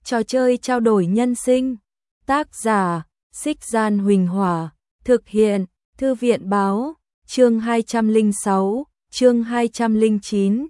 Trò chơi trao đổi nhân sinh. Tác giả, Xích Gian Huỳnh Hỏa. Thực hiện, Thư viện Báo. Chương 206, chương 209,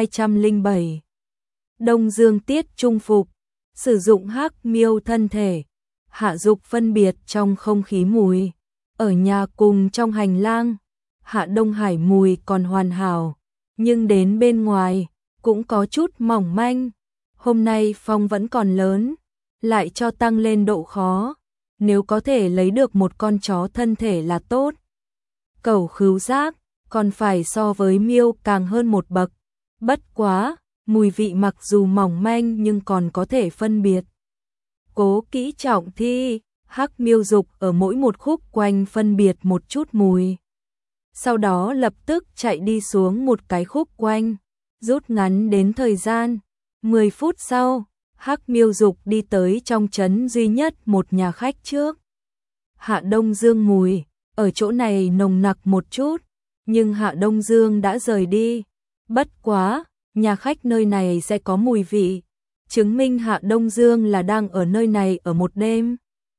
207. Đông Dương tiết trung phục. Sử dụng hắc miêu thân thể. Hạ Dục phân biệt trong không khí mùi. Ở nhà cùng trong hành lang, Hạ Đông Hải mùi còn hoàn hảo, nhưng đến bên ngoài cũng có chút mỏng manh. Hôm nay phong vẫn còn lớn, lại cho tăng lên độ khó. Nếu có thể lấy được một con chó thân thể là tốt. Cẩu khứu giác còn phải so với miêu càng hơn một bậc. Bất quá, mùi vị mặc dù mỏng manh nhưng còn có thể phân biệt. Cố kỹ trọng thi, hắc miêu Dục ở mỗi một khúc quanh phân biệt một chút mùi. Sau đó lập tức chạy đi xuống một cái khúc quanh, rút ngắn đến thời gian. 10 phút sau, hắc miêu Dục đi tới trong trấn duy nhất một nhà khách trước. Hạ Đông Dương mùi, ở chỗ này nồng nặc một chút, nhưng Hạ Đông Dương đã rời đi. Bất quá, nhà khách nơi này sẽ có mùi vị, chứng minh Hạ Đông Dương là đang ở nơi này ở một đêm.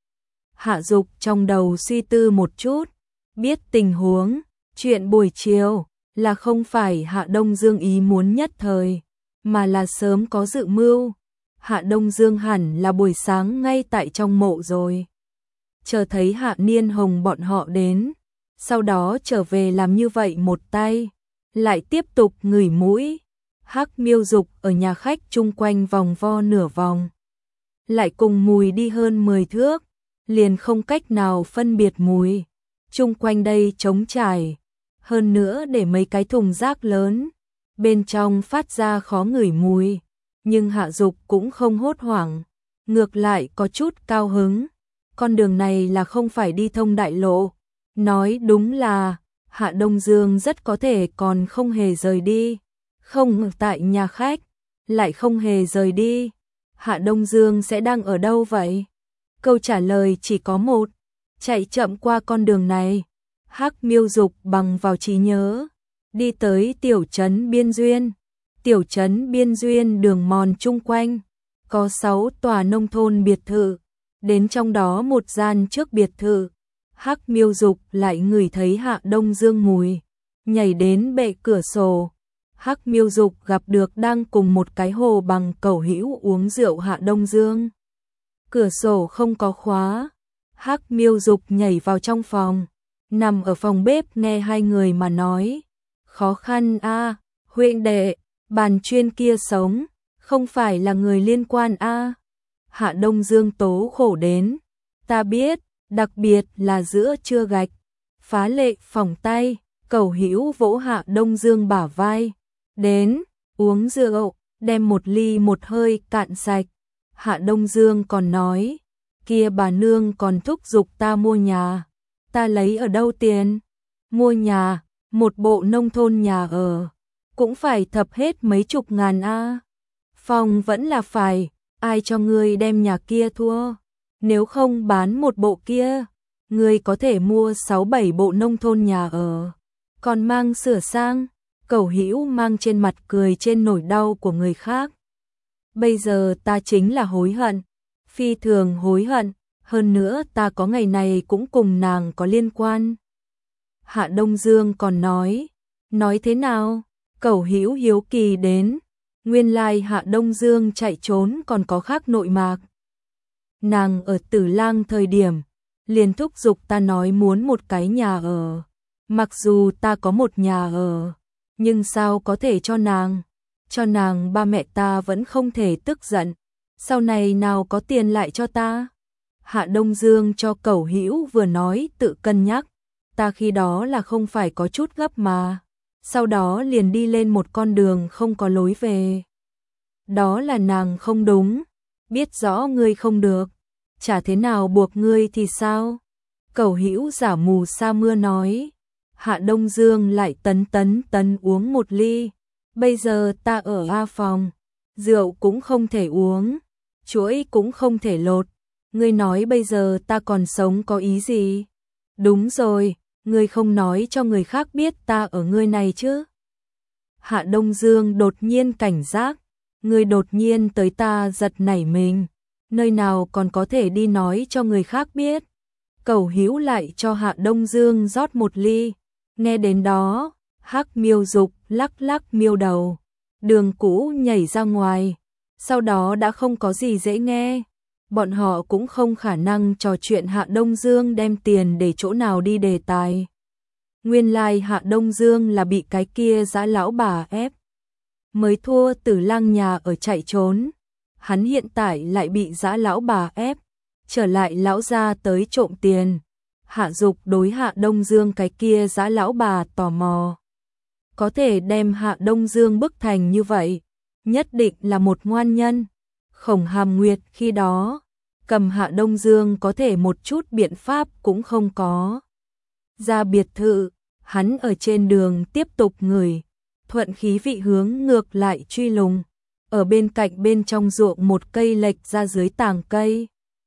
Hạ Dục trong đầu suy tư một chút, biết tình huống, chuyện buổi chiều là không phải Hạ Đông Dương ý muốn nhất thời, mà là sớm có dự mưu. Hạ Đông Dương hẳn là buổi sáng ngay tại trong mộ rồi. Chờ thấy Hạ Niên Hồng bọn họ đến, sau đó trở về làm như vậy một tay, lại tiếp tục ngửi mũi. Hắc miêu Dục ở nhà khách chung quanh vòng vo nửa vòng, lại cùng mùi đi hơn 10 thước, liền không cách nào phân biệt mùi. Chung quanh đây trống trải, hơn nữa để mấy cái thùng rác lớn, bên trong phát ra khó ngửi mùi. Nhưng Hạ Dục cũng không hốt hoảng, ngược lại có chút cao hứng. Con đường này là không phải đi thông đại lộ. Nói đúng là Hạ Đông Dương rất có thể còn không hề rời đi. Không tại nhà khách, lại không hề rời đi. Hạ Đông Dương sẽ đang ở đâu vậy? Câu trả lời chỉ có một, chạy chậm qua con đường này. Hắc miêu Dục bằng vào trí nhớ, đi tới tiểu trấn Biên Duyên. Tiểu trấn Biên Duyên đường mòn chung quanh, có 6 tòa nông thôn biệt thự. Đến trong đó một gian trước biệt thự, hắc miêu Dục lại ngửi thấy Hạ Đông Dương mùi, nhảy đến bệ cửa sổ. Hắc miêu Dục gặp được đang cùng một cái hồ bằng cẩu hữu uống rượu Hạ Đông Dương. Cửa sổ không có khóa, hắc miêu Dục nhảy vào trong phòng, nằm ở phòng bếp nghe hai người mà nói. Khó khăn a, huynh đệ, bàn chuyên kia sống, không phải là người liên quan a. Hạ Đông Dương tố khổ đến. Ta biết, đặc biệt là giữa trưa gạch. Phá lệ phỏng tay, cẩu hữu vỗ Hạ Đông Dương bả vai. Đến, uống rượu, đem một ly một hơi cạn sạch. Hạ Đông Dương còn nói, kia bà nương còn thúc giục ta mua nhà. Ta lấy ở đâu tiền? Mua nhà, một bộ nông thôn nhà ở, cũng phải thập hết mấy chục ngàn a. Phòng vẫn là phải, ai cho ngươi đem nhà kia thua? Nếu không bán một bộ kia, ngươi có thể mua 6-7 bộ nông thôn nhà ở, còn mang sửa sang. Cẩu hữu mang trên mặt cười trên nỗi đau của người khác. Bây giờ ta chính là hối hận, phi thường hối hận, hơn nữa ta có ngày này cũng cùng nàng có liên quan. Hạ Đông Dương còn nói thế nào? Cẩu hữu hiếu kỳ đến, nguyên lai Hạ Đông Dương chạy trốn còn có khác nội mạc. Nàng ở Tử Lang thời điểm, liền thúc giục ta nói muốn một cái nhà ở. Mặc dù ta có một nhà ở, nhưng sao có thể cho nàng ba mẹ ta vẫn không thể tức giận. Sau này nào có tiền lại cho ta? Hạ Đông Dương cho cẩu hữu vừa nói tự cân nhắc. Ta khi đó là không phải có chút gấp mà. Sau đó liền đi lên một con đường không có lối về. Đó là nàng không đúng, biết rõ ngươi không được, chả thế nào buộc ngươi thì sao? Cẩu hữu giả mù sa mưa nói. Hạ Đông Dương lại tấn uống một ly. Bây giờ ta ở A phòng, rượu cũng không thể uống, chuỗi cũng không thể lột. Ngươi nói bây giờ ta còn sống có ý gì? Đúng rồi, ngươi không nói cho người khác biết ta ở ngươi này chứ? Hạ Đông Dương đột nhiên cảnh giác, ngươi đột nhiên tới ta giật nảy mình, nơi nào còn có thể đi nói cho người khác biết. Cẩu Hữu lại cho Hạ Đông Dương rót một ly, nghe đến đó, Hắc Miêu Dục lắc lắc miêu đầu, Đường Cũ nhảy ra ngoài, sau đó đã không có gì dễ nghe. Bọn họ cũng không khả năng trò chuyện Hạ Đông Dương đem tiền để chỗ nào đi đề tài. Nguyên lai Hạ Đông Dương là bị cái kia dã lão bà ép, mới thua Tử Lang nhà ở chạy trốn. Hắn hiện tại lại bị dã lão bà ép, trở lại lão gia tới trộm tiền. Hạ Dục đối Hạ Đông Dương cái kia dã lão bà tò mò. Có thể đem Hạ Đông Dương bức thành như vậy, nhất định là một ngoan nhân. Khổng Hàm Nguyệt khi đó, cầm Hạ Đông Dương có thể một chút biện pháp cũng không có. Ra biệt thự, hắn ở trên đường tiếp tục ngửi, thuận khí vị hướng ngược lại truy lùng. Ở bên cạnh bên trong ruộng một cây lệch ra dưới tàng cây.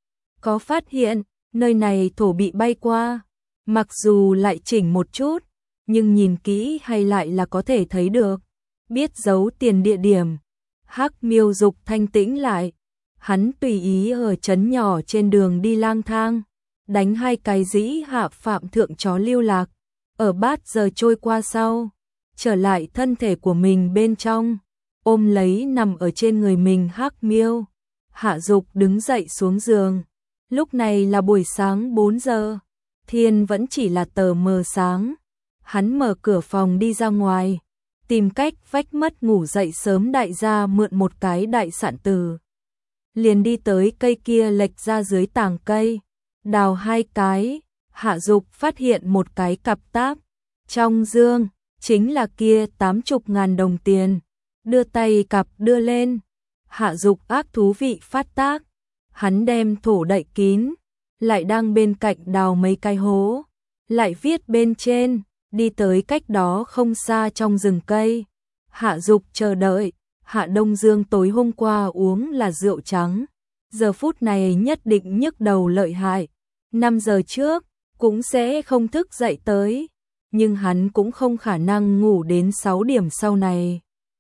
Có phát hiện, nơi này thổ bị bay qua, mặc dù lại chỉnh một chút, nhưng nhìn kỹ hay lại là có thể thấy được. Biết giấu tiền địa điểm, Hắc Miêu Dục thanh tĩnh lại. Hắn tùy ý ở trấn nhỏ trên đường đi lang thang, đánh hai cái dĩ hạ phạm thượng chó lưu lạc. Ở bát giờ trôi qua sau, trở lại thân thể của mình bên trong, ôm lấy nằm ở trên người mình Hắc Miêu. Hạ Dục đứng dậy xuống giường. Lúc này là buổi sáng 4 giờ, thiên vẫn chỉ là tờ mờ sáng. Hắn mở cửa phòng đi ra ngoài, tìm cách vách mất ngủ dậy sớm đại gia mượn một cái đại sạn từ. Liền đi tới cây kia lệch ra dưới tàng cây, đào hai cái. Hạ Dục phát hiện một cái cặp táp, trong dương chính là kia 80.000 đồng tiền. Đưa tay cặp đưa lên, Hạ Dục ác thú vị phát tác. Hắn đem thổ đậy kín, lại đang bên cạnh đào mấy cái hố, lại viết bên trên, đi tới cách đó không xa trong rừng cây. Hạ Dục chờ đợi, Hạ Đông Dương tối hôm qua uống là rượu trắng, giờ phút này nhất định nhức đầu lợi hại. 5 giờ trước, cũng sẽ không thức dậy tới, nhưng hắn cũng không khả năng ngủ đến 6 điểm sau này.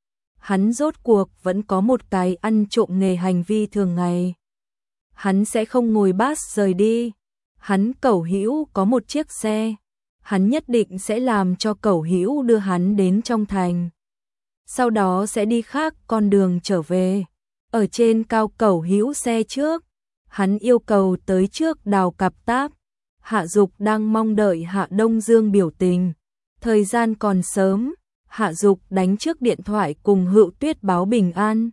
Hắn rốt cuộc vẫn có một cái ăn trộm nghề hành vi thường ngày. Hắn sẽ không ngồi bus rời đi. Hắn Cẩu Hữu có một chiếc xe, hắn nhất định sẽ làm cho Cẩu Hữu đưa hắn đến trong thành. Sau đó sẽ đi khác con đường trở về. Ở trên cao Cẩu Hữu xe trước, hắn yêu cầu tới trước đào cặp táp. Hạ Dục đang mong đợi Hạ Đông Dương biểu tình. Thời gian còn sớm, Hạ Dục đánh trước điện thoại cùng Hữu Tuyết báo bình an.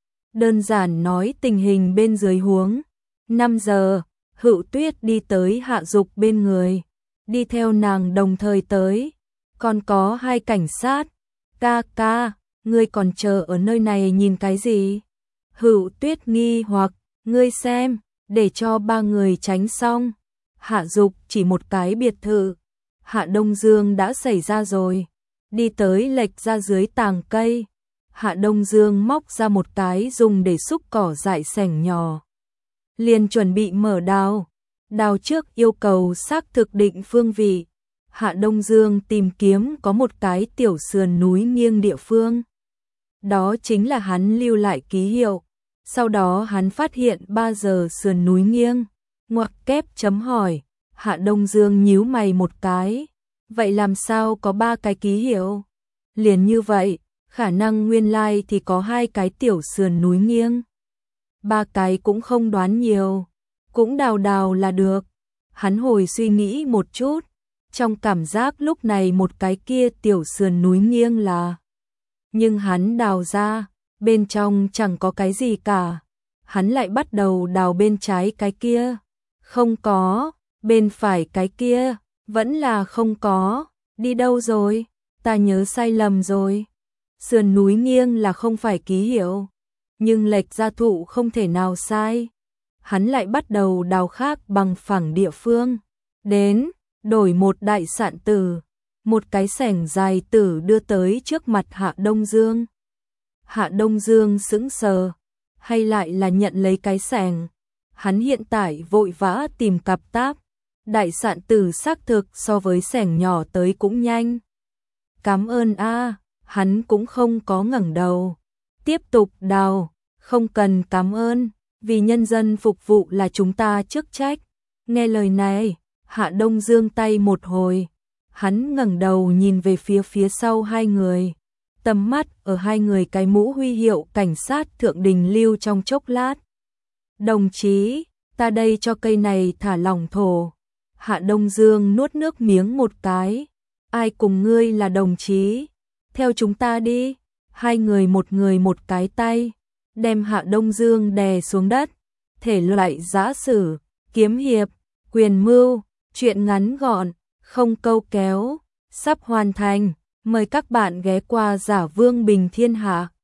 Đơn giản nói tình hình bên dưới huống. 5 giờ, Hữu Tuyết đi tới Hạ Dục bên người, đi theo nàng đồng thời tới. Còn có 2 cảnh sát. Ca ca, ngươi còn chờ ở nơi này nhìn cái gì? Hữu Tuyết nghi hoặc, ngươi xem, để cho 3 người tránh xong. Hạ Dục chỉ một cái biệt thự. Hạ Đông Dương đã xảy ra rồi. Đi tới lệch ra dưới tàng cây. Hạ Đông Dương móc ra một cái dùng để xúc cỏ dại sẻng nhỏ. Liền chuẩn bị mở đào. Đào trước yêu cầu xác thực định phương vị. Hạ Đông Dương tìm kiếm có một cái tiểu sườn núi nghiêng địa phương. Đó chính là hắn lưu lại ký hiệu. Sau đó hắn phát hiện 3 giờ sườn núi nghiêng. Ngoặc kép chấm hỏi. Hạ Đông Dương nhíu mày một cái. Vậy làm sao có 3 cái ký hiệu? Liền như vậy, khả năng nguyên lai thì có 2 cái tiểu sườn núi nghiêng. 3 cái cũng không đoán nhiều, cũng đào đào là được. Hắn hồi suy nghĩ một chút, trong cảm giác lúc này một cái kia tiểu sườn núi nghiêng là. Nhưng hắn đào ra, bên trong chẳng có cái gì cả. Hắn lại bắt đầu đào bên trái cái kia. Không có, bên phải cái kia, vẫn là không có. Đi đâu rồi? Ta nhớ sai lầm rồi. Sườn núi nghiêng là không phải ký hiệu, nhưng lệch ra thụ không thể nào sai. Hắn lại bắt đầu đào khác bằng phẳng địa phương. Đến, đổi một đại sạn tử, một cái xẻng dài tử đưa tới trước mặt Hạ Đông Dương. Hạ Đông Dương sững sờ, hay lại là nhận lấy cái xẻng. Hắn hiện tại vội vã tìm cặp táp. Đại sạn tử xác thực so với xẻng nhỏ tới cũng nhanh. Cảm ơn a. Hắn cũng không có ngẩng đầu. Tiếp tục đào, không cần cảm ơn. Vì nhân dân phục vụ là chúng ta chức trách. Nghe lời này, Hạ Đông Dương tay một hồi. Hắn ngẩng đầu nhìn về phía sau hai người. Tầm mắt ở hai người cái mũ huy hiệu cảnh sát thượng đình lưu trong chốc lát. Đồng chí, ta đây cho cây này thả lỏng thổ. Hạ Đông Dương nuốt nước miếng một cái. Ai cùng ngươi là đồng chí? Theo chúng ta đi. Hai người một cái tay, đem Hạ Đông Dương đè xuống đất. Thể loại giã sử, kiếm hiệp, quyền mưu, truyện ngắn gọn, không câu kéo, sắp hoàn thành. Mời các bạn ghé qua Giả Vương Bình Thiên Hạ.